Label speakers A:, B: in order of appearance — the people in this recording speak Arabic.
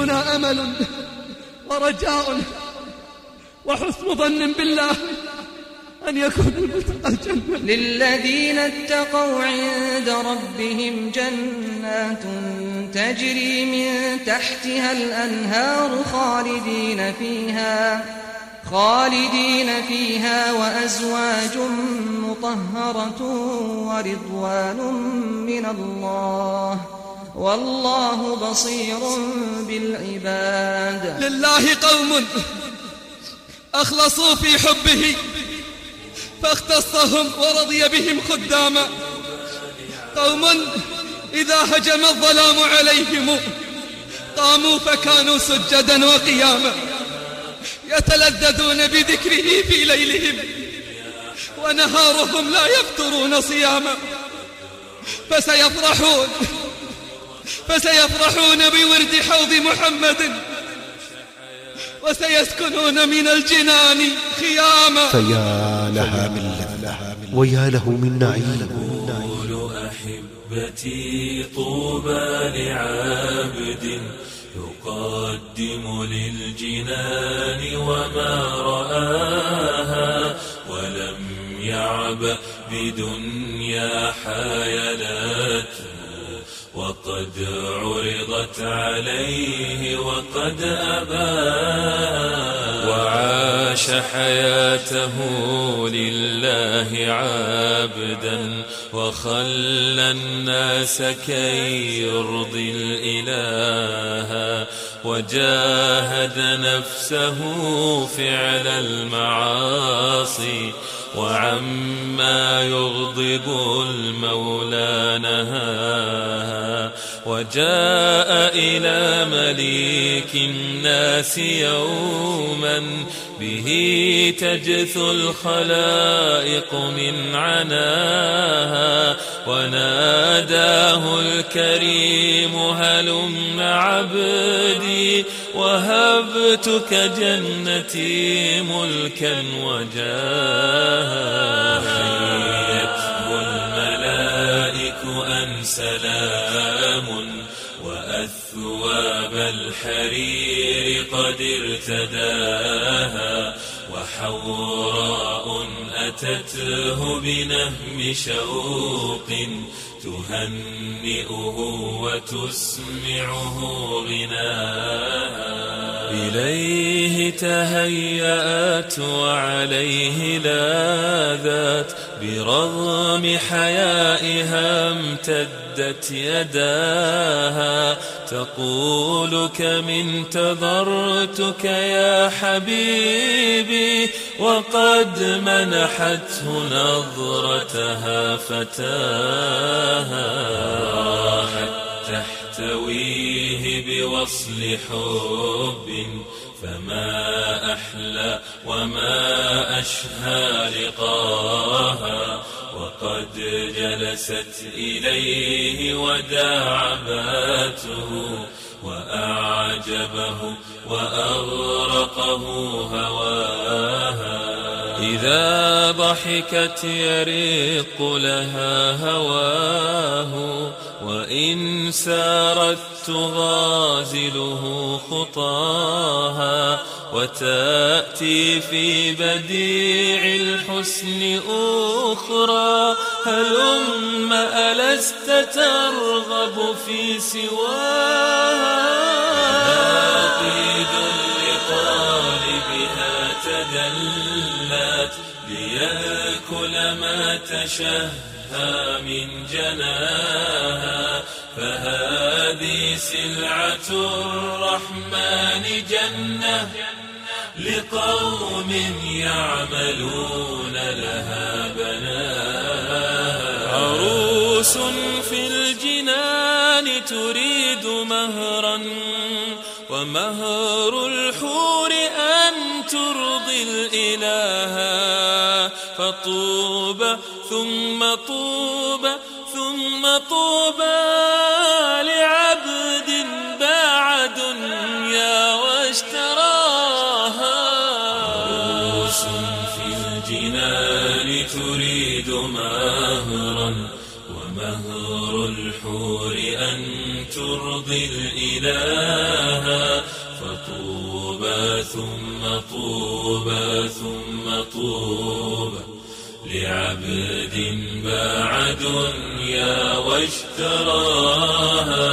A: كلنا أمل ورجاء وحسن ظن بالله أن يكون المتقى الجنة.
B: للذين اتقوا عند ربهم جنات تجري من تحتها الأنهار خالدين فيها وأزواج مطهرة ورضوان من الله والله بصير بالعباد.
A: لله قوم أخلصوا في حبه فاختصهم ورضي بهم خداما، قوم إذا هجم الظلام عليهم قاموا فكانوا سجدا وقياما، يتلذذون بذكره في ليلهم ونهارهم لا يفترون صياما، فسيفرحون بورد حوض محمد وسيسكنون من الجنان خياما.
C: فيا لها من لذة ويا له من نعيم.
D: قول أحبتي طوبى لعابد يقدم للجنان وما رآها ولم يعبأ بدنيا حيلات وقد عرضت عليه وقد أباها وعاش حياته لله عابدا وخلى الناس كي يرضي الإله وجاهد نفسه فعل المعاصي وعما يغضب المولى نهاها وجاء إلى مليك الناس يوما به تجثو الخلائق من عناها وناداه الكريم هلم عبدي وهبتك جنتي ملكا وجاها حيته الملائك أن سلام وأثواب الحرير قد ارتداها وحوراء أتته بنهم شوق تهنئه وتسمعه غناها إليه تهيأت وعليه لاذات برغم حيائها امتدت يداها تقول كم انتظرتك يا حبيبي وقد منحته نظرتها فتاها راحت تحتويه بوصل حب فما أحلى وما أشهى لقاها وقد جلست إليه وداعباته وأعجبه وأغرقه هواها إذا ضحكت يرق لها هواه وإن سارت تغازله خطاها وتأتي في بديع الحسن أخرى هلم ألست ترغب في سواها ناقيد لطالبها تدلت ليأكل ما تشهى من جناها فهذه سلعة الرحمن جنة لقوم يعملون لها بناها عروس في الجنان تريد مهرا ومهر الحور أن ترضي الإله فطوبى ثم طوبى ثم طوبى لعبد باع دنيا واشتراها عروس في الجنان تريد مهرا ومهر الحور أن ترضي الإله ثم طوبى ثم طوبى لعبد باع دنيا واشتراها